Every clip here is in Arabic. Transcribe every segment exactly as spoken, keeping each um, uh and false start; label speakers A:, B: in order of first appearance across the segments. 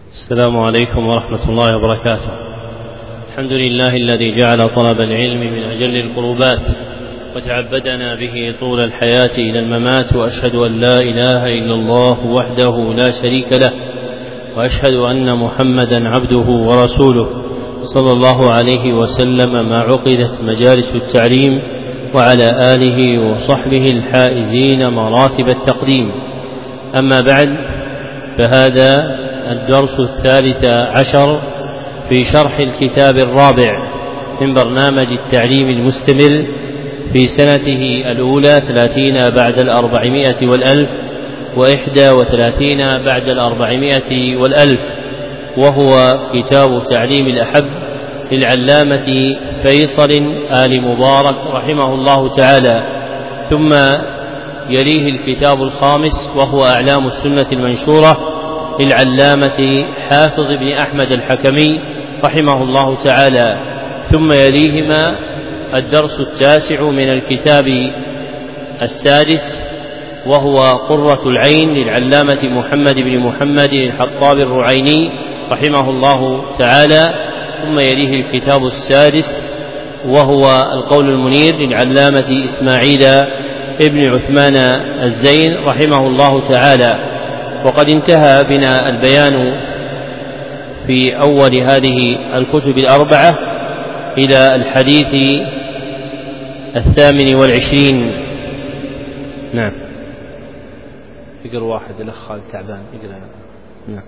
A: السلام عليكم ورحمة الله وبركاته. الحمد لله الذي جعل طلب العلم من أجل القربات وتعبدنا به طول الحياة إلى الممات، وأشهد أن لا إله إلا الله وحده لا شريك له، وأشهد أن محمدا عبده ورسوله صلى الله عليه وسلم ما عقدت مجالس التعليم، وعلى آله وصحبه الحائزين مراتب التقديم. أما بعد، فهذا الدرس الثالث عشر في شرح الكتاب الرابع من برنامج التعليم المستمر في سنته الأولى ثلاثين بعد الأربعمائة والألف وإحدى وثلاثين بعد الأربعمائة والألف، وهو كتاب تعليم الأحب للعلامة فيصل آل مبارك رحمه الله تعالى. ثم يليه الكتاب الخامس وهو أعلام السنة المنشورة للعلامة حافظ بن أحمد الحكمي رحمه الله تعالى. ثم يليهما الدرس التاسع من الكتاب السادس وهو قرة العين للعلامة محمد بن محمد الحطاب الرعيني رحمه الله تعالى. ثم يليه الكتاب السادس وهو القول المنير للعلامة إسماعيل ابن عثمان الزين رحمه الله تعالى. وقد انتهى بنا البيان في أول هذه الكتب الأربعة إلى الحديث الثامن والعشرين. نعم، فكر واحد الأخ خالد تعبان يقرأ. نعم.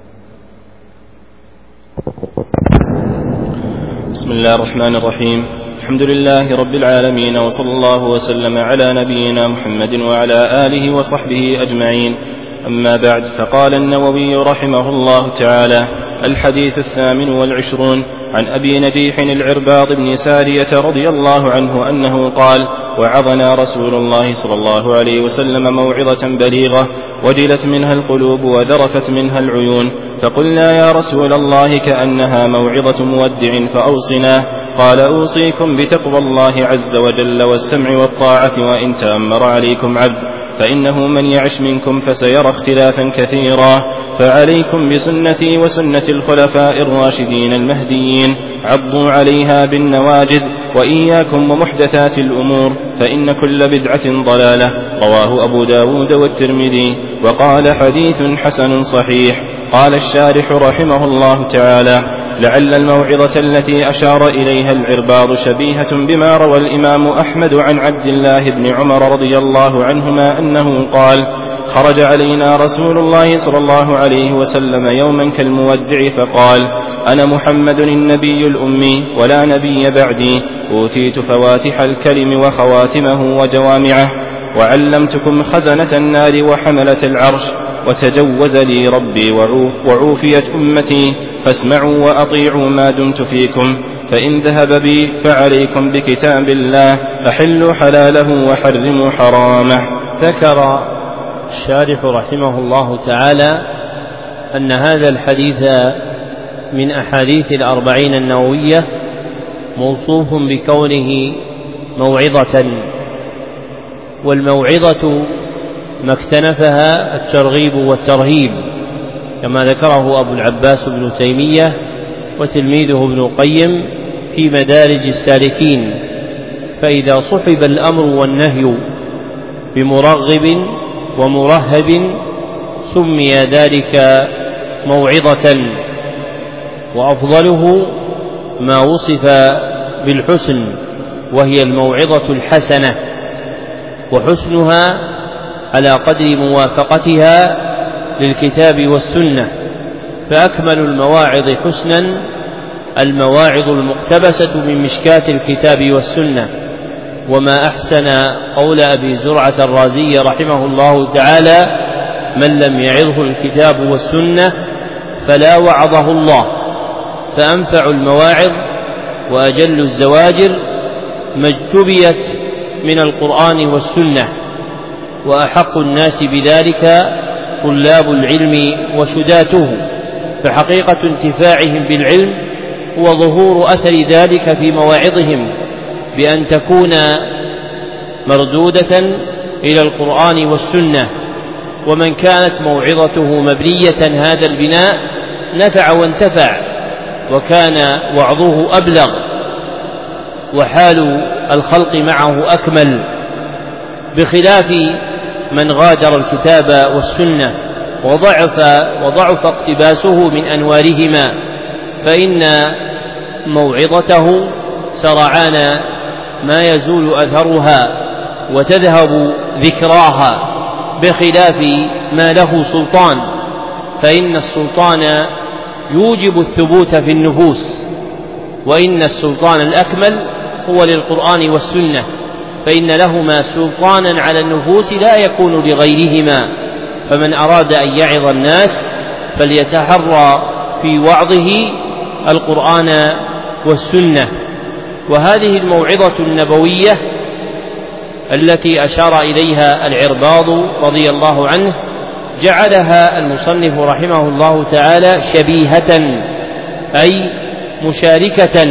B: بسم الله الرحمن الرحيم. الحمد لله رب العالمين، وصلى الله وسلم على نبينا محمد وعلى آله وصحبه أجمعين. أما بعد، فقال النووي رحمه الله تعالى: الحديث الثامن والعشرون عن أبي نجيح العرباض بن سارية رضي الله عنه أنه قال: وعظنا رسول الله صلى الله عليه وسلم موعظة بليغة وجلت منها القلوب وذرفت منها العيون، فقلنا يا رسول الله كأنها موعظة مودع فأوصنا. قال: أوصيكم بتقوى الله عز وجل والسمع والطاعة وإن تأمر عليكم عبد، فإنه من يعش منكم فسيرى اختلافا كثيرا، فعليكم بسنتي وسنة الخلفاء الراشدين المهديين، عضوا عليها بالنواجذ، وإياكم ومحدثات الأمور، فإن كل بدعة ضلالة. رواه أبو داود والترمذي، وقال: حديث حسن صحيح. قال الشارح رحمه الله تعالى: لعل الموعظة التي أشار إليها العرباض شبيهة بما روى الإمام أحمد عن عبد الله بن عمر رضي الله عنهما أنه قال: خرج علينا رسول الله صلى الله عليه وسلم يوما كالمودع فقال: أنا محمد النبي الأمي ولا نبي بعدي، أوتيت فواتح الكلم وخواتمه وجوامعه، وعلمتكم خزنة النار وحملة العرش، وتجوز لي ربي وعوفيت أمتي، فاسمعوا وأطيعوا ما دمت فيكم، فإن ذهب بي فعليكم بكتاب الله، أحلوا حلاله وحرموا حرامه.
A: ذكر الشارح رحمه الله تعالى أن هذا الحديث من أحاديث الأربعين النووية موصوف بكونه موعظة، والموعظة ما اكتنفها الترغيب والترهيب، كما ذكره أبو العباس بن تيمية وتلميذه ابن القيم في مدارج السالكين. فإذا صحب الأمر والنهي بمرغب ومرهب سمي ذلك موعظة، وأفضله ما وصف بالحسن، وهي الموعظة الحسنة، وحسنها على قدر موافقتها للكتاب والسنة. فأكمل المواعظ حسنا المواعظ المقتبسة من مشكاة الكتاب والسنة. وما أحسن قول أبي زرعة الرازي رحمه الله تعالى: من لم يعظه الكتاب والسنة فلا وعظه الله. فأنفع المواعظ وأجل الزواجر ما اجتبيت من القرآن والسنة، وأحق الناس بذلك طلاب العلم وشداته، فحقيقة انتفاعهم بالعلم هو ظهور أثر ذلك في مواعظهم، بأن تكون مردودة إلى القرآن والسنة. ومن كانت موعظته مبنية هذا البناء نفع وانتفع وكان وعظه أبلغ وحال الخلق معه أكمل، بخلاف من غادر الكتاب والسنة وضعف, وضعف اقتباسه من أنوارهما، فإن موعظته سرعان ما يزول أثرها وتذهب ذكراها، بخلاف ما له سلطان، فإن السلطان يوجب الثبوت في النفوس، وإن السلطان الأكمل هو للقرآن والسنة، فإن لهما سلطانا على النفوس لا يكون لغيرهما. فمن أراد أن يعظ الناس فليتحرى في وعظه القرآن والسنة. وهذه الموعظة النبوية التي أشار إليها العرباض رضي الله عنه جعلها المصنف رحمه الله تعالى شبيهة أي مشاركة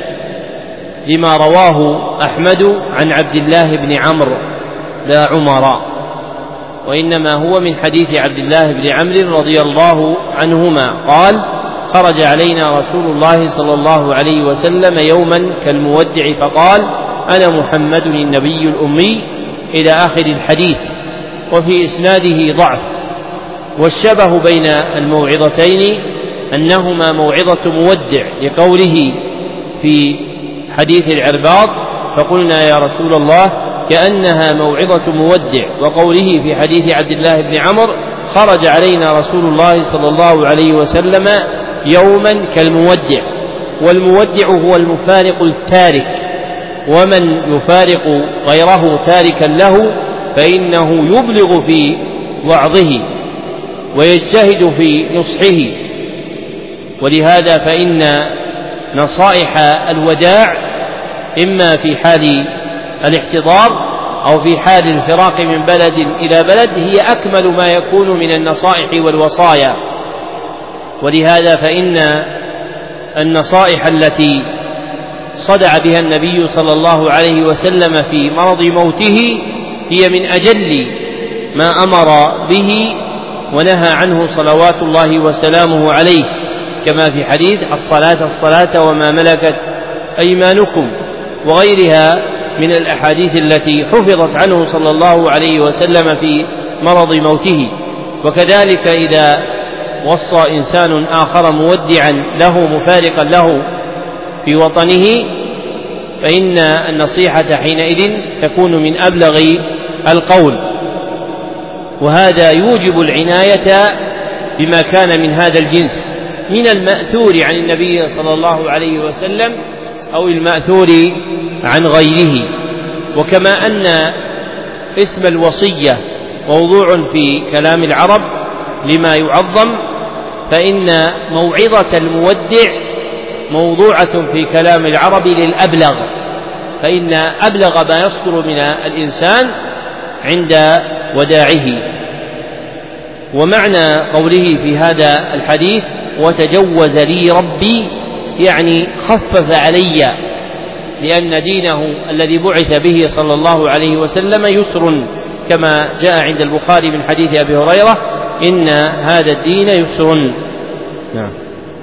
A: لما رواه أحمد عن عبد الله بن عمرو لا عمر، وإنما هو من حديث عبد الله بن عمرو رضي الله عنهما قال: خرج علينا رسول الله صلى الله عليه وسلم يوما كالمودع فقال: أنا محمد النبي الأمي إلى آخر الحديث، وفي إسناده ضعف. والشبه بين الموعظتين أنهما موعظة مودع لقوله في حديث العرباض: فقلنا يا رسول الله كأنها موعظة مودع، وقوله في حديث عبد الله بن عمرو: خرج علينا رسول الله صلى الله عليه وسلم يوما كالمودع. والمودع هو المفارق التارك، ومن يفارق غيره تاركا له فإنه يبلغ في وعظه ويجتهد في نصحه. ولهذا فإن نصائح الوداع إما في حال الاحتضار أو في حال الفراق من بلد إلى بلد هي أكمل ما يكون من النصائح والوصايا. ولهذا فإن النصائح التي صدع بها النبي صلى الله عليه وسلم في مرض موته هي من أجل ما أمر به ونهى عنه صلوات الله وسلامه عليه، كما في حديث: الصلاة الصلاة وما ملكت أيمانكم، وغيرها من الأحاديث التي حفظت عنه صلى الله عليه وسلم في مرض موته. وكذلك إذا وصى إنسان آخر مودعا له مفارقا له في وطنه فإن النصيحة حينئذ تكون من أبلغ القول، وهذا يوجب العناية بما كان من هذا الجنس من المأثور عن النبي صلى الله عليه وسلم أو المأثور عن غيره. وكما أن اسم الوصية موضوع في كلام العرب لما يعظم، فإن موعظة المودع موضوعة في كلام العرب للأبلغ، فإن أبلغ ما يصدر من الإنسان عند وداعه. ومعنى قوله في هذا الحديث: وتجوز لي ربي، يعني خفف علي، لأن دينه الذي بعث به صلى الله عليه وسلم يسر، كما جاء عند البخاري من حديث أبي هريرة: إن هذا الدين يسر. نعم.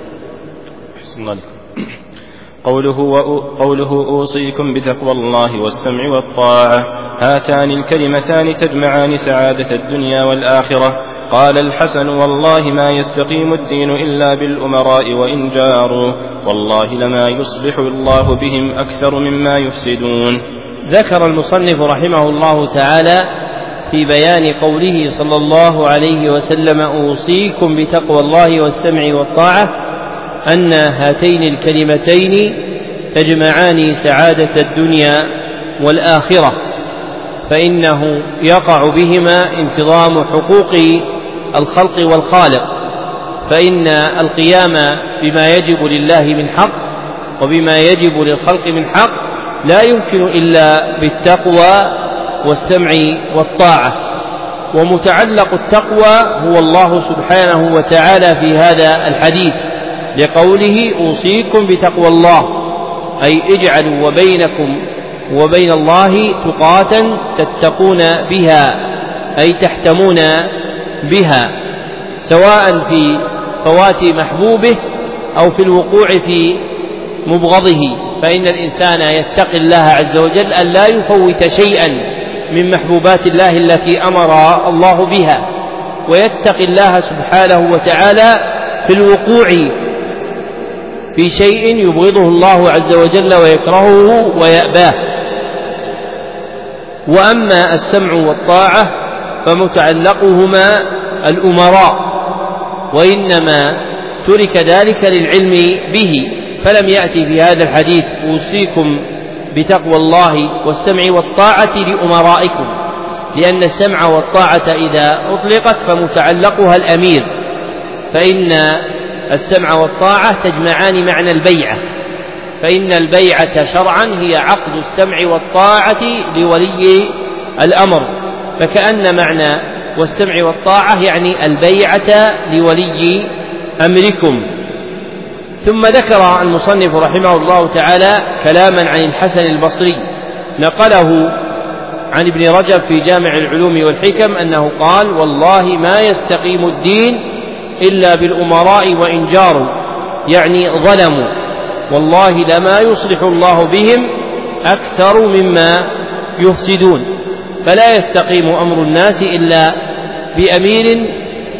B: قوله, قوله أوصيكم بتقوى الله والسمع والطاعة، هاتان الكلمتان تجمعان سعادة الدنيا والآخرة. قال الحسن: والله ما يستقيم الدين إلا بالأمراء وإن جاروا، والله لما يصلح الله بهم أكثر مما يفسدون.
A: ذكر المصنف رحمه الله تعالى في بيان قوله صلى الله عليه وسلم: أوصيكم بتقوى الله والسمع والطاعة، أن هاتين الكلمتين تجمعان سعادة الدنيا والآخرة، فإنه يقع بهما انتظام حقوق الخلق والخالق، فإن القيام بما يجب لله من حق وبما يجب للخلق من حق لا يمكن إلا بالتقوى والسمع والطاعة. ومتعلق التقوى هو الله سبحانه وتعالى في هذا الحديث لقوله: أوصيكم بتقوى الله، أي اجعلوا وبينكم وبين الله تقاة تتقون بها، أي تحتمون بها، سواء في فوات محبوبه أو في الوقوع في مبغضه، فإن الإنسان يتقي الله عز وجل أن لا يفوت شيئا من محبوبات الله التي أمر الله بها، ويتقي الله سبحانه وتعالى في الوقوع في شيء يبغضه الله عز وجل ويكرهه ويأباه. وأما السمع والطاعة فمتعلقهما الأمراء، وإنما ترك ذلك للعلم به، فلم يأتي في هذا الحديث أوصيكم بتقوى الله والسمع والطاعة لأمرائكم، لأن السمع والطاعة إذا أطلقت فمتعلقها الأمير، فإن السمع والطاعة تجمعان معنى البيعة، فإن البيعة شرعا هي عقد السمع والطاعة لولي الأمر، فكأن معنى والسمع والطاعة يعني البيعة لولي أمركم. ثم ذكر المصنف رحمه الله تعالى كلاما عن الحسن البصري نقله عن ابن رجب في جامع العلوم والحكم أنه قال: والله ما يستقيم الدين إلا بالأمراء وإن جاروا، يعني ظلموا، والله لما يصلح الله بهم أكثر مما يفسدون. فلا يستقيم أمر الناس إلا بأمير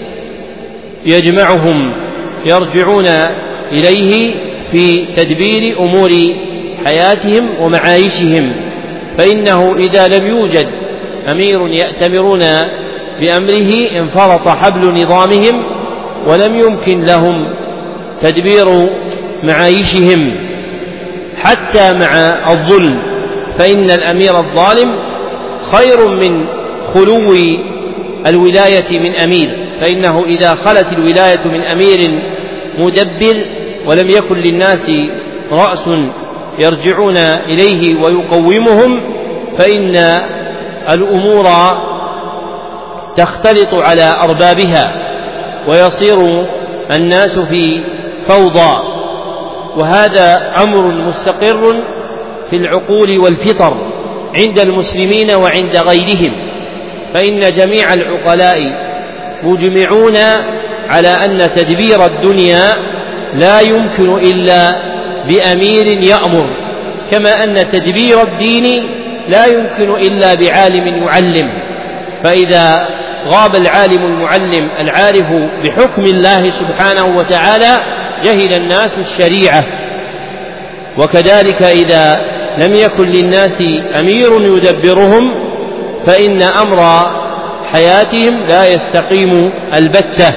A: يجمعهم يرجعون إليه في تدبير أمور حياتهم ومعايشهم، فإنه إذا لم يوجد أمير يأتمرون بأمره انفرط حبل نظامهم ولم يمكن لهم تدبير معايشهم حتى مع الظلم، فإن الأمير الظالم خير من خلو الولاية من أمير، فإنه إذا خلت الولاية من أمير مدبر ولم يكن للناس رأس يرجعون إليه ويقومهم، فإن الأمور تختلط على أربابها ويصير الناس في فوضى، وهذا أمر مستقر في العقول والفطر عند المسلمين وعند غيرهم، فإن جميع العقلاء مجمعون على أن تدبير الدنيا لا يمكن إلا بأمير يأمر، كما أن تدبير الدين لا يمكن إلا بعالم يعلم، فإذا غاب العالم المعلم العارف بحكم الله سبحانه وتعالى جهل الناس الشريعة. وكذلك إذا لم يكن للناس أمير يدبرهم فإن أمر حياتهم لا يستقيم البتة،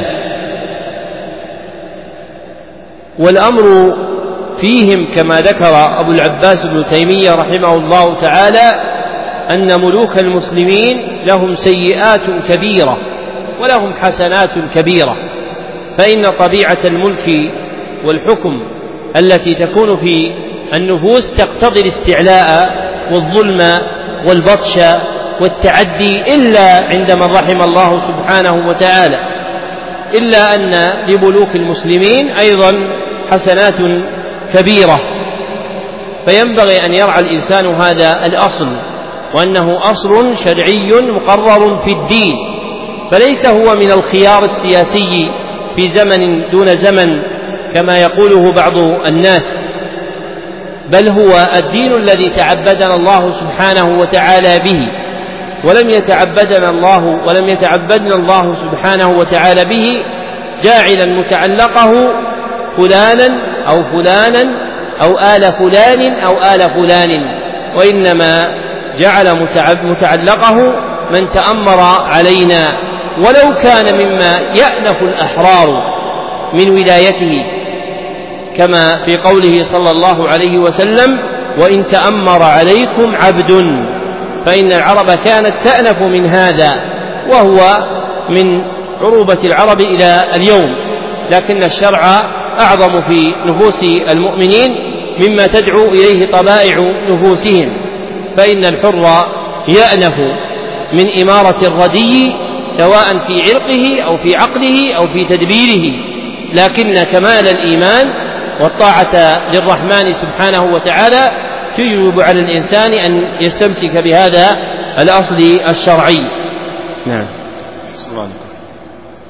A: والأمر فيهم كما ذكر أبو العباس ابن تيمية رحمه الله تعالى أن ملوك المسلمين لهم سيئات كبيرة ولهم حسنات كبيرة، فإن طبيعة الملك والحكم التي تكون في النفوس تقتضي الاستعلاء والظلم والبطش والتعدي إلا عند من رحم الله سبحانه وتعالى، إلا أن لملوك المسلمين أيضا حسنات كبيرة، فينبغي أن يرعى الإنسان هذا الأصل، وأنه أصل شرعي مقرر في الدين، فليس هو من الخيار السياسي في زمن دون زمن كما يقوله بعض الناس، بل هو الدين الذي تعبدنا الله سبحانه وتعالى به، ولم يتعبدنا الله ولم يتعبدنا الله سبحانه وتعالى به جاعلا متعلقه فلانا أو فلانا أو آل فلان أو آل فلان، وإنما جعل متعلقه من تأمر علينا ولو كان مما يأنف الأحرار من ولايته، كما في قوله صلى الله عليه وسلم: وإن تأمر عليكم عبد، فإن العرب كانت تأنف من هذا، وهو من عروبة العرب إلى اليوم، لكن الشرع أعظم في نفوس المؤمنين مما تدعو إليه طبائع نفوسهم، فإن الحر يأنف من إمارة الردي سواء في عرقه أو في عقله أو في تدبيره، لكن كمال الإيمان والطاعة للرحمن سبحانه وتعالى تجب على الإنسان أن يستمسك بهذا الأصل الشرعي. نعم.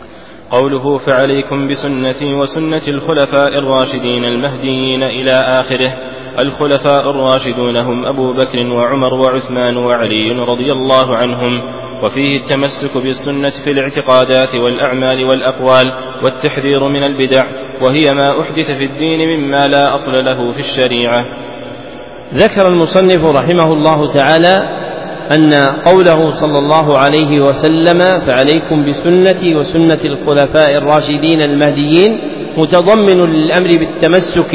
B: قوله فعليكم بسنتي وسنة الخلفاء الراشدين المهديين إلى آخره. الخلفاء الراشدون هم أبو بكر وعمر وعثمان وعلي رضي الله عنهم، وفيه التمسك بالسنة في الاعتقادات والأعمال والأقوال، والتحذير من البدع، وهي ما أحدث في الدين مما لا أصل له في الشريعة.
A: ذكر المصنف رحمه الله تعالى أن قوله صلى الله عليه وسلم فعليكم بسنتي وسنة الخلفاء الراشدين المهديين متضمن للأمر بالتمسك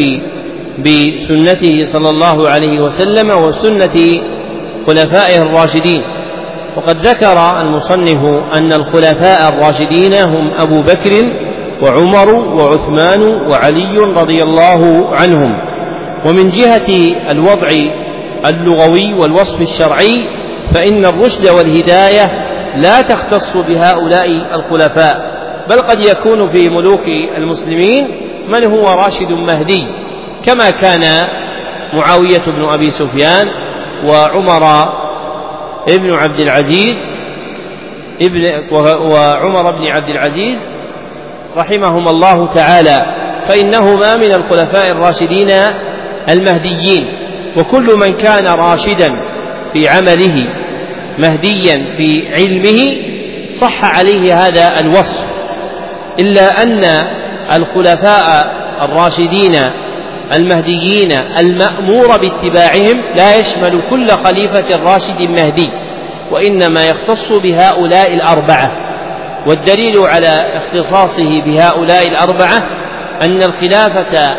A: بسنته صلى الله عليه وسلم وسنة خلفائه الراشدين. وقد ذكر المصنف أن الخلفاء الراشدين هم أبو بكر وعمر وعثمان وعلي رضي الله عنهم. ومن جهة الوضع اللغوي والوصف الشرعي فإن الرشد والهداية لا تختص بهؤلاء الخلفاء، بل قد يكون في ملوك المسلمين من هو راشد مهدي، كما كان معاوية بن أبي سفيان وعمر ابن عبد العزيز ابن وعمر بن عبد العزيز رحمهما الله تعالى، فإنهما من الخلفاء الراشدين المهديين. وكل من كان راشدا في عمله مهديا في علمه صح عليه هذا الوصف، إلا أن الخلفاء الراشدين المهديين المأمور باتباعهم لا يشمل كل خليفة راشد مهدي، وإنما يختص بهؤلاء الأربعة. والدليل على اختصاصه بهؤلاء الأربعة أن الخلافة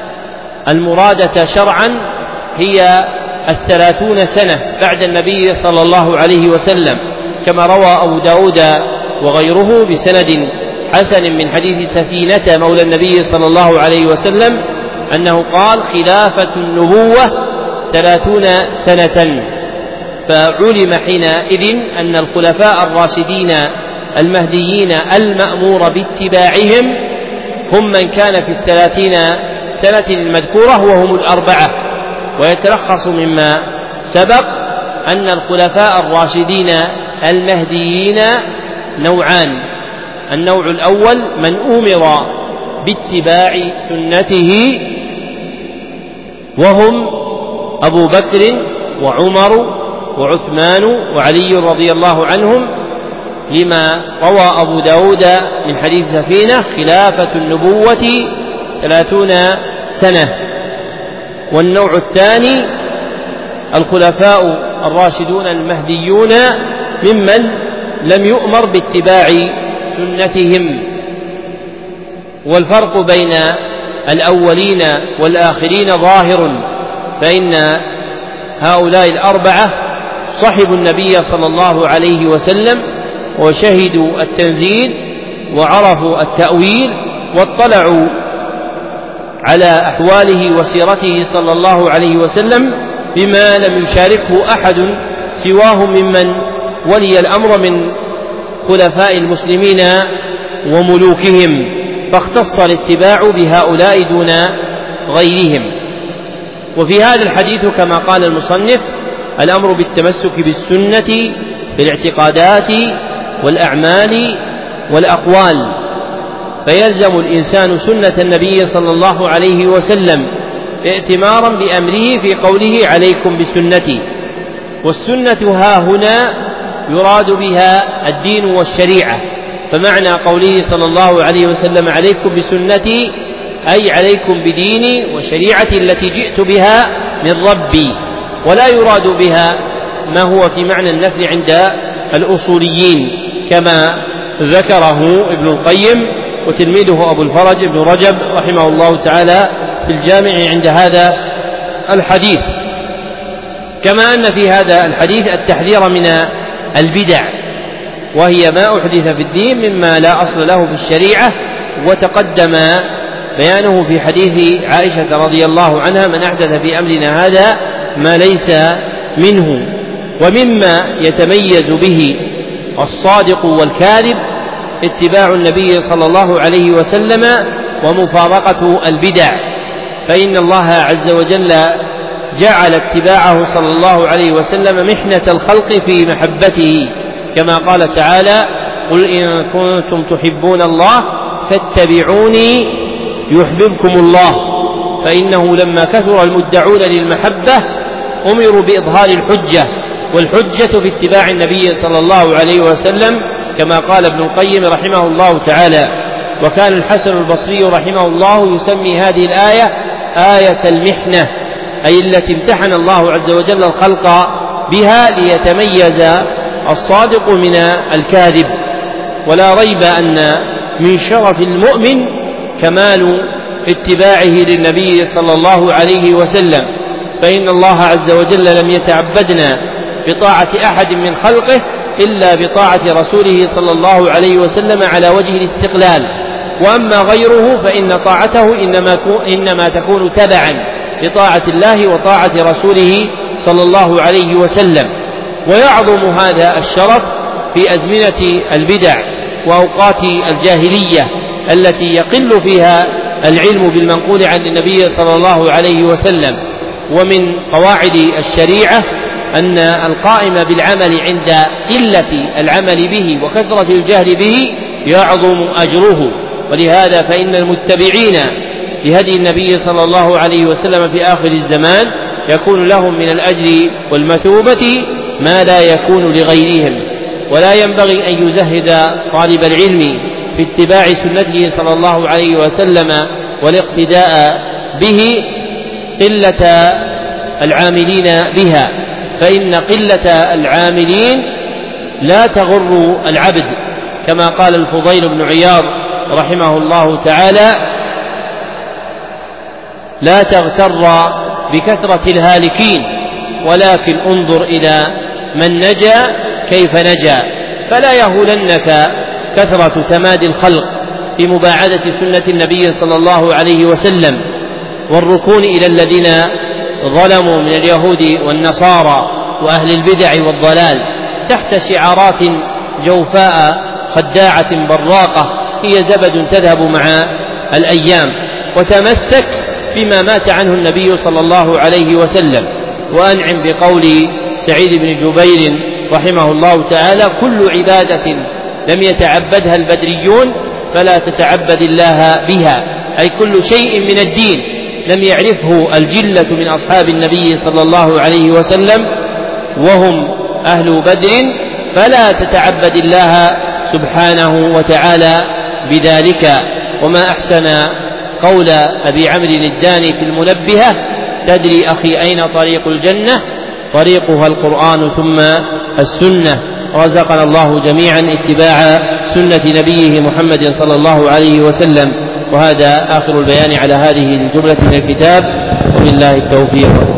A: المرادة شرعا هي الثلاثون سنة بعد النبي صلى الله عليه وسلم، كما روى أبو داود وغيره بسند حسن من حديث سفينة مولى النبي صلى الله عليه وسلم أنه قال خلافة النبوة ثلاثون سنة. فعلم حينئذ أن الخلفاء الراشدين المهديين المأمور باتباعهم هم من كان في الثلاثين سنة المذكورة وهم الأربعة. ويتلخص مما سبق أن الخلفاء الراشدين المهديين نوعان: النوع الأول من أمر باتباع سنته وهم أبو بكر وعمر وعثمان وعلي رضي الله عنهم، لما روى أبو داود من حديث سفينة خلافة النبوة ثلاثون سنة. والنوع الثاني الخلفاء الراشدون المهديون ممن لم يؤمر باتباع سنتهم. والفرق بين الأولين والآخرين ظاهر، فإن هؤلاء الأربعة صحبوا النبي صلى الله عليه وسلم وشهدوا التنزيل وعرفوا التأويل واطلعوا على أحواله وسيرته صلى الله عليه وسلم بما لم يشاركه أحد سواهم ممن ولي الأمر من خلفاء المسلمين وملوكهم، فاختص الاتباع بهؤلاء دون غيرهم. وفي هذا الحديث كما قال المصنف الأمر بالتمسك بالسنة في الاعتقادات والأعمال والأقوال، فيلزم الإنسان سنة النبي صلى الله عليه وسلم ائتمارا بأمره في قوله عليكم بسنتي. والسنة ها هنا يراد بها الدين والشريعة، فمعنى قوله صلى الله عليه وسلم عليكم بسنتي أي عليكم بديني وشريعتي التي جئت بها من ربي، ولا يراد بها ما هو في معنى النفي عند الأصوليين كما ذكره ابن القيم وتلميذه أبو الفرج ابن رجب رحمه الله تعالى في الجامع عند هذا الحديث. كما أن في هذا الحديث التحذير من البدع، وهي ما أحدث في الدين مما لا أصل له في الشريعة، وتقدم بيانه في حديث عائشة رضي الله عنها من أحدث في أمرنا هذا ما ليس منه. ومما يتميز به الصادق والكاذب اتباع النبي صلى الله عليه وسلم ومفارقة البدع، فإن الله عز وجل جعل اتباعه صلى الله عليه وسلم محنة الخلق في محبته، كما قال تعالى قل إن كنتم تحبون الله فاتبعوني يحببكم الله، فإنه لما كثر المدعون للمحبة أمروا بإظهار الحجة، والحجة في اتباع النبي صلى الله عليه وسلم كما قال ابن القيم رحمه الله تعالى. وكان الحسن البصري رحمه الله يسمي هذه الآية آية المحنة، أي التي امتحن الله عز وجل الخلق بها ليتميز الصادق من الكاذب. ولا ريب أن من شرف المؤمن كمال اتباعه للنبي صلى الله عليه وسلم، فإن الله عز وجل لم يتعبدنا بطاعة أحد من خلقه إلا بطاعة رسوله صلى الله عليه وسلم على وجه الاستقلال، وأما غيره فإن طاعته إنما, إنما تكون تبعا لطاعة الله وطاعة رسوله صلى الله عليه وسلم. ويعظم هذا الشرف في أزمنة البدع وأوقات الجاهلية التي يقل فيها العلم بالمنقول عن النبي صلى الله عليه وسلم. ومن قواعد الشريعة أن القائم بالعمل عند قلة العمل به وكثرة الجهل به يعظم أجره، ولهذا فإن المتبعين لهدي النبي صلى الله عليه وسلم في آخر الزمان يكون لهم من الأجر والمثوبة ما لا يكون لغيرهم. ولا ينبغي أن يزهد طالب العلم في اتباع سنته صلى الله عليه وسلم والاقتداء به قلة العاملين بها، فإن قلة العاملين لا تغر العبد، كما قال الفضيل بن عياض رحمه الله تعالى: لا تغتر بكثرة الهالكين، ولكن انظر إلى من نجا كيف نجا. فلا يهولنك كثرة تمادي الخلق بمباعدة سنة النبي صلى الله عليه وسلم والركون إلى الذين ظلموا من اليهود والنصارى وأهل البدع والضلال تحت شعارات جوفاء خداعة براقة هي زبد تذهب مع الأيام. وتمسك بما مات عنه النبي صلى الله عليه وسلم، وأنعم بقول سعيد بن جبير رحمه الله تعالى: كل عبادة لم يتعبدها البدريون فلا تتعبد الله بها، أي كل شيء من الدين لم يعرفه الجلة من أصحاب النبي صلى الله عليه وسلم وهم أهل بدر فلا تتعبد الله سبحانه وتعالى بذلك. وما أحسن قول أبي عمرو الداني في المنبهة: تدري أخي أين طريق الجنة؟ طريقها القرآن ثم السنة. رزقنا الله جميعا اتباع سنة نبيه محمد صلى الله عليه وسلم. وهذا آخر البيان على هذه الجملة من الكتاب، وبالله التوفيق.